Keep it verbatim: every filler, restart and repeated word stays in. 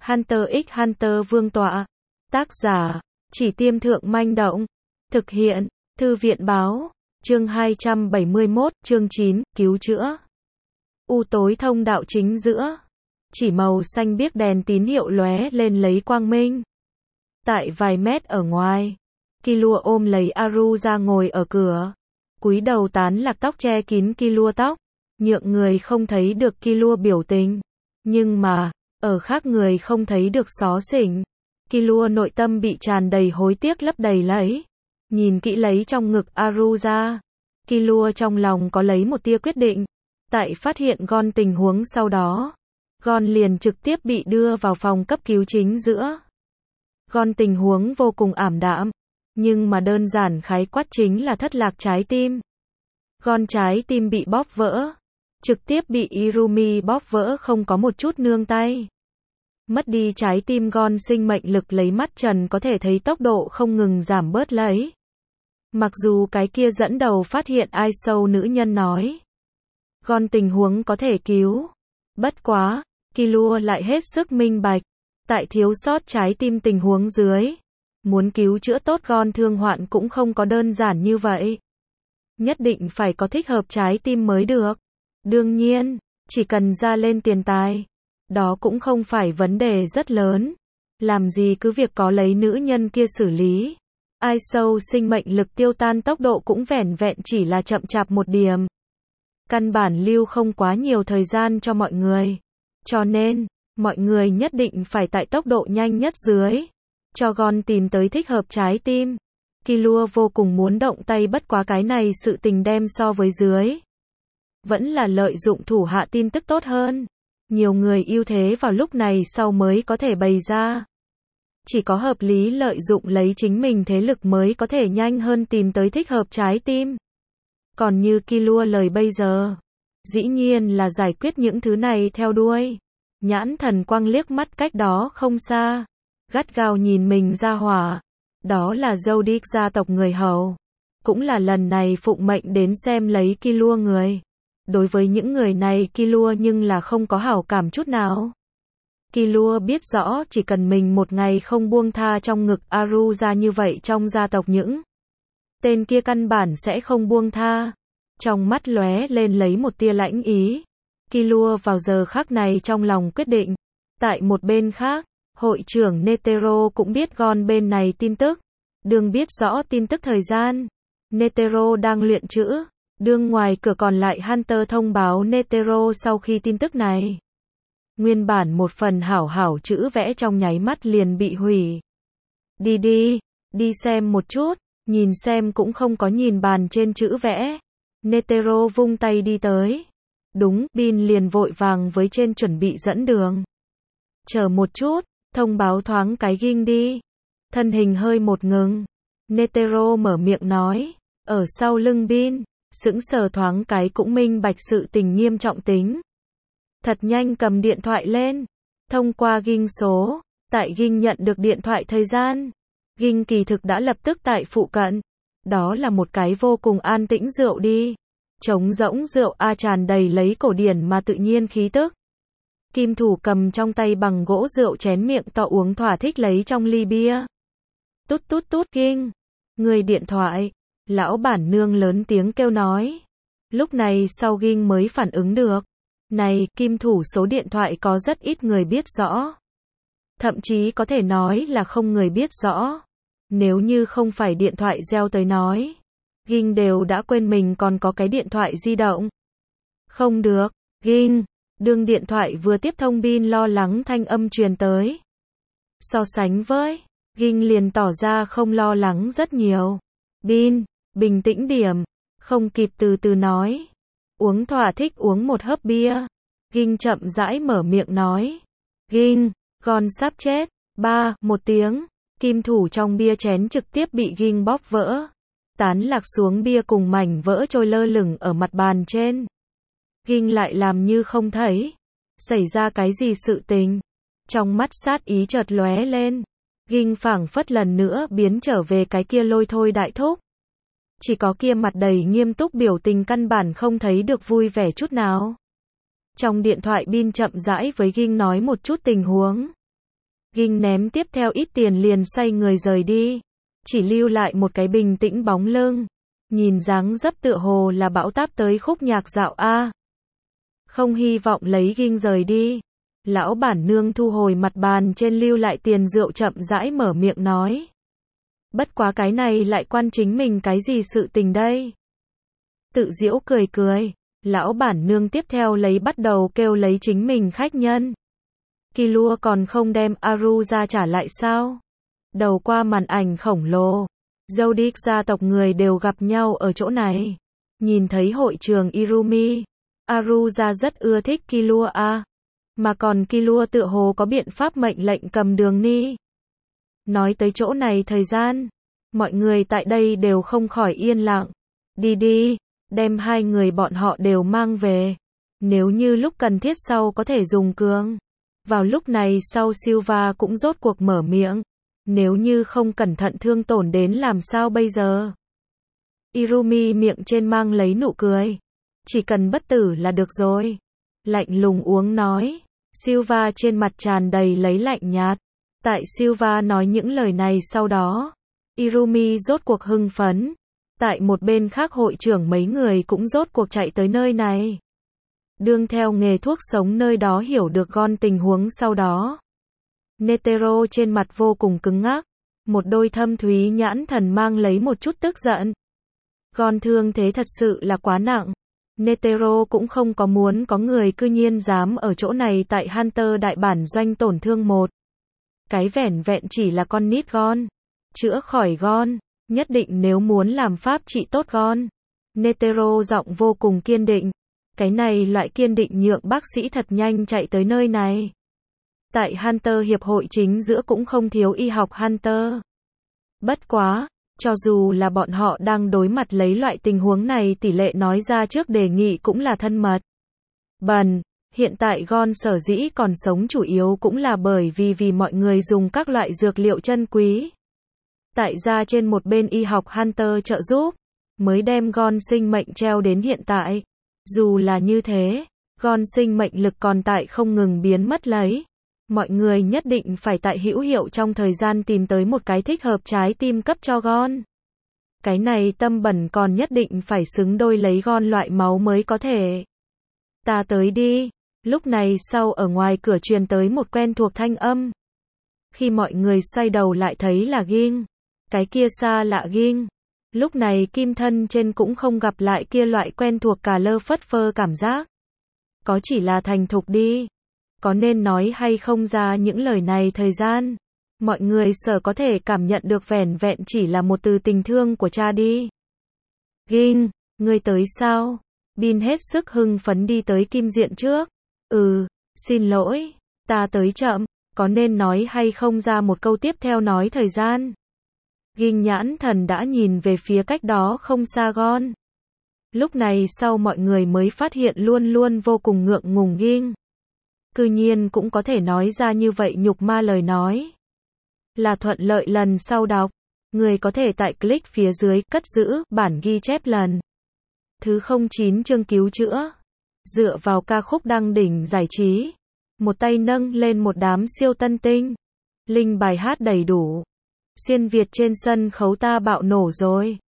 Hunter x Hunter Vương tọa. Tác giả, Chỉ Tiêm Thượng Manh Động. Thực hiện, Thư viện Báo. Chương hai trăm bảy mươi mốt, chương chín, cứu chữa. U tối thông đạo chính giữa. Chỉ màu xanh biếc đèn tín hiệu lóe lên lấy quang minh. Tại vài mét ở ngoài, Killua ôm lấy Aru ra ngồi ở cửa. Cúi đầu tán lạc tóc che kín Killua tóc, nhượng người không thấy được Killua biểu tình. Nhưng mà, ở khác người không thấy được xó xỉnh. Killua nội tâm bị tràn đầy hối tiếc lấp đầy lấy. Nhìn kỹ lấy trong ngực Aru ra, Killua trong lòng có lấy một tia quyết định. Tại phát hiện Gon tình huống sau đó, Gon liền trực tiếp bị đưa vào phòng cấp cứu chính giữa. Gon tình huống vô cùng ảm đạm, nhưng mà đơn giản khái quát chính là thất lạc trái tim. Gon trái tim bị bóp vỡ, trực tiếp bị Irumi bóp vỡ không có một chút nương tay. Mất đi trái tim Gon sinh mệnh lực lấy mắt trần có thể thấy tốc độ không ngừng giảm bớt lấy. Mặc dù cái kia dẫn đầu phát hiện ai sâu nữ nhân nói Gon tình huống có thể cứu. Bất quá, Killua lại hết sức minh bạch. Tại thiếu sót trái tim tình huống dưới, muốn cứu chữa tốt Gon thương hoạn cũng không có đơn giản như vậy. Nhất định phải có thích hợp trái tim mới được. Đương nhiên, chỉ cần ra lên tiền tài, đó cũng không phải vấn đề rất lớn. Làm gì cứ việc có lấy nữ nhân kia xử lý. Ai sâu sinh mệnh lực tiêu tan tốc độ cũng vẻn vẹn chỉ là chậm chạp một điểm. Căn bản lưu không quá nhiều thời gian cho mọi người. Cho nên, mọi người nhất định phải tại tốc độ nhanh nhất dưới, cho Gon tìm tới thích hợp trái tim. Killua vô cùng muốn động tay bất quá cái này sự tình đem so với dưới. Vẫn là lợi dụng thủ hạ tin tức tốt hơn. Nhiều người ưu thế vào lúc này sau mới có thể bày ra. Chỉ có hợp lý lợi dụng lấy chính mình thế lực mới có thể nhanh hơn tìm tới thích hợp trái tim. Còn như Killua lời bây giờ, dĩ nhiên là giải quyết những thứ này theo đuôi. Nhãn thần quang liếc mắt cách đó không xa, gắt gao nhìn mình ra hỏa. Đó là Zodiac gia tộc người hầu. Cũng là lần này phụng mệnh đến xem lấy Killua người. Đối với những người này Killua nhưng là không có hảo cảm chút nào. Killua biết rõ chỉ cần mình một ngày không buông tha trong ngực Aru ra như vậy trong gia tộc những tên kia căn bản sẽ không buông tha. Trong mắt lóe lên lấy một tia lãnh ý. Killua vào giờ khắc này trong lòng quyết định. Tại một bên khác, hội trưởng Netero cũng biết Gon bên này tin tức. Đương biết rõ tin tức thời gian, Netero đang luyện chữ. Đương ngoài cửa còn lại Hunter thông báo Netero sau khi tin tức này. Nguyên bản một phần hảo hảo chữ vẽ trong nháy mắt liền bị hủy. Đi đi, đi xem một chút, nhìn xem cũng không có nhìn bàn trên chữ vẽ. Netero vung tay đi tới. Đúng, Bin liền vội vàng với trên chuẩn bị dẫn đường. Chờ một chút, thông báo thoáng cái Ging đi. Thân hình hơi một ngừng. Netero mở miệng nói, ở sau lưng Bin, sững sờ thoáng cái cũng minh bạch sự tình nghiêm trọng tính. Thật nhanh cầm điện thoại lên. Thông qua Ging số, tại Ging nhận được điện thoại thời gian. Ging kỳ thực đã lập tức tại phụ cận. Đó là một cái vô cùng an tĩnh rượu đi. Trống rỗng rượu a tràn đầy lấy cổ điển mà tự nhiên khí tức. Kim thủ cầm trong tay bằng gỗ rượu chén miệng to uống thỏa thích lấy trong ly bia. Tút tút tút Ging. Người điện thoại. Lão bản nương lớn tiếng kêu nói. Lúc này sau Ging mới phản ứng được. Này, kim thủ số điện thoại có rất ít người biết rõ. Thậm chí có thể nói là không người biết rõ. Nếu như không phải điện thoại reo tới nói, Ging đều đã quên mình còn có cái điện thoại di động. Không được, Ging. Đương điện thoại vừa tiếp thông Bin lo lắng thanh âm truyền tới. So sánh với, Ging liền tỏ ra không lo lắng rất nhiều. Bin, bình tĩnh điểm. Không kịp từ từ nói. Uống thỏa thích uống một hớp bia. Ging chậm rãi mở miệng nói. Ging, Gon sắp chết. Ba, một tiếng. Kim thủ trong bia chén trực tiếp bị Ging bóp vỡ. Tán lạc xuống bia cùng mảnh vỡ trôi lơ lửng ở mặt bàn trên. Ging lại làm như không thấy. Xảy ra cái gì sự tình. Trong mắt sát ý chợt lóe lên. Ging phảng phất lần nữa biến trở về cái kia lôi thôi đại thúc. Chỉ có kia mặt đầy nghiêm túc biểu tình căn bản không thấy được vui vẻ chút nào. Trong điện thoại Bin chậm rãi với Ging nói một chút tình huống. Ging ném tiếp theo ít tiền liền xoay người rời đi. Chỉ lưu lại một cái bình tĩnh bóng lưng. Nhìn dáng dấp tựa hồ là bão táp tới khúc nhạc dạo A. Không hy vọng lấy Ging rời đi. Lão bản nương thu hồi mặt bàn trên lưu lại tiền rượu chậm rãi mở miệng nói. Bất quá cái này lại quan chính mình cái gì sự tình đây? Tự giễu cười cười. Lão bản nương tiếp theo lấy bắt đầu kêu lấy chính mình khách nhân. Killua còn không đem Aru ra trả lại sao? Đầu qua màn ảnh khổng lồ. Zodiac gia tộc người đều gặp nhau ở chỗ này. Nhìn thấy hội trường Irumi. Aru ra rất ưa thích Killua a. Mà còn Killua tựa hồ có biện pháp mệnh lệnh cầm đường ni. Nói tới chỗ này thời gian. Mọi người tại đây đều không khỏi yên lặng. Đi đi, đem hai người bọn họ đều mang về. Nếu như lúc cần thiết sau có thể dùng cường. Vào lúc này sau Silva cũng rốt cuộc mở miệng. Nếu như không cẩn thận thương tổn đến làm sao bây giờ? Irumi miệng trên mang lấy nụ cười. Chỉ cần bất tử là được rồi. Lạnh lùng uống nói. Silva trên mặt tràn đầy lấy lạnh nhạt. Tại Silva nói những lời này sau đó. Irumi rốt cuộc hưng phấn. Tại một bên khác hội trưởng mấy người cũng rốt cuộc chạy tới nơi này. Đương theo nghề thuốc sống nơi đó hiểu được Gon tình huống sau đó. Netero trên mặt vô cùng cứng ngắc. Một đôi thâm thúy nhãn thần mang lấy một chút tức giận. Gon thương thế thật sự là quá nặng. Netero cũng không có muốn có người cư nhiên dám ở chỗ này tại Hunter đại bản doanh tổn thương một. Cái vẻn vẹn chỉ là con nít Gon. Chữa khỏi Gon. Nhất định nếu muốn làm pháp trị tốt Gon. Netero giọng vô cùng kiên định. Cái này loại kiên định nhượng bác sĩ thật nhanh chạy tới nơi này. Tại Hunter hiệp hội chính giữa cũng không thiếu y học Hunter. Bất quá, cho dù là bọn họ đang đối mặt lấy loại tình huống này tỷ lệ nói ra trước đề nghị cũng là thân mật. Bần, hiện tại Gon sở dĩ còn sống chủ yếu cũng là bởi vì vì mọi người dùng các loại dược liệu chân quý. Tại ra trên một bên y học Hunter trợ giúp, mới đem Gon sinh mệnh treo đến hiện tại. Dù là như thế, Gon sinh mệnh lực còn tại không ngừng biến mất lấy. Mọi người nhất định phải tại hữu hiệu trong thời gian tìm tới một cái thích hợp trái tim cấp cho Gon. Cái này tâm bẩn còn nhất định phải xứng đôi lấy Gon loại máu mới có thể. Ta tới đi. Lúc này sau ở ngoài cửa truyền tới một quen thuộc thanh âm. Khi mọi người xoay đầu lại thấy là Ging. Cái kia xa lạ Ging. Lúc này kim thân trên cũng không gặp lại kia loại quen thuộc cả lơ phất phơ cảm giác. Có chỉ là thành thục đi. Có nên nói hay không ra những lời này thời gian. Mọi người sở có thể cảm nhận được vẻn vẹn chỉ là một từ tình thương của cha đi. Ging, ngươi tới sao? Bin hết sức hưng phấn đi tới Kim Diện trước. Ừ, xin lỗi, ta tới chậm, có nên nói hay không ra một câu tiếp theo nói thời gian. Ging nhãn thần đã nhìn về phía cách đó không xa Gon. Lúc này sau mọi người mới phát hiện luôn luôn vô cùng ngượng ngùng Ging. Cư nhiên cũng có thể nói ra như vậy nhục ma lời nói. Là thuận lợi lần sau đọc. Người có thể tại click phía dưới cất giữ bản ghi chép lần thứ không chín chương cứu chữa. Dựa vào ca khúc đăng đỉnh giải trí. Một tay nâng lên một đám siêu tân tinh. Linh bài hát đầy đủ. Xuyên Việt trên sân khấu ta bạo nổ rồi.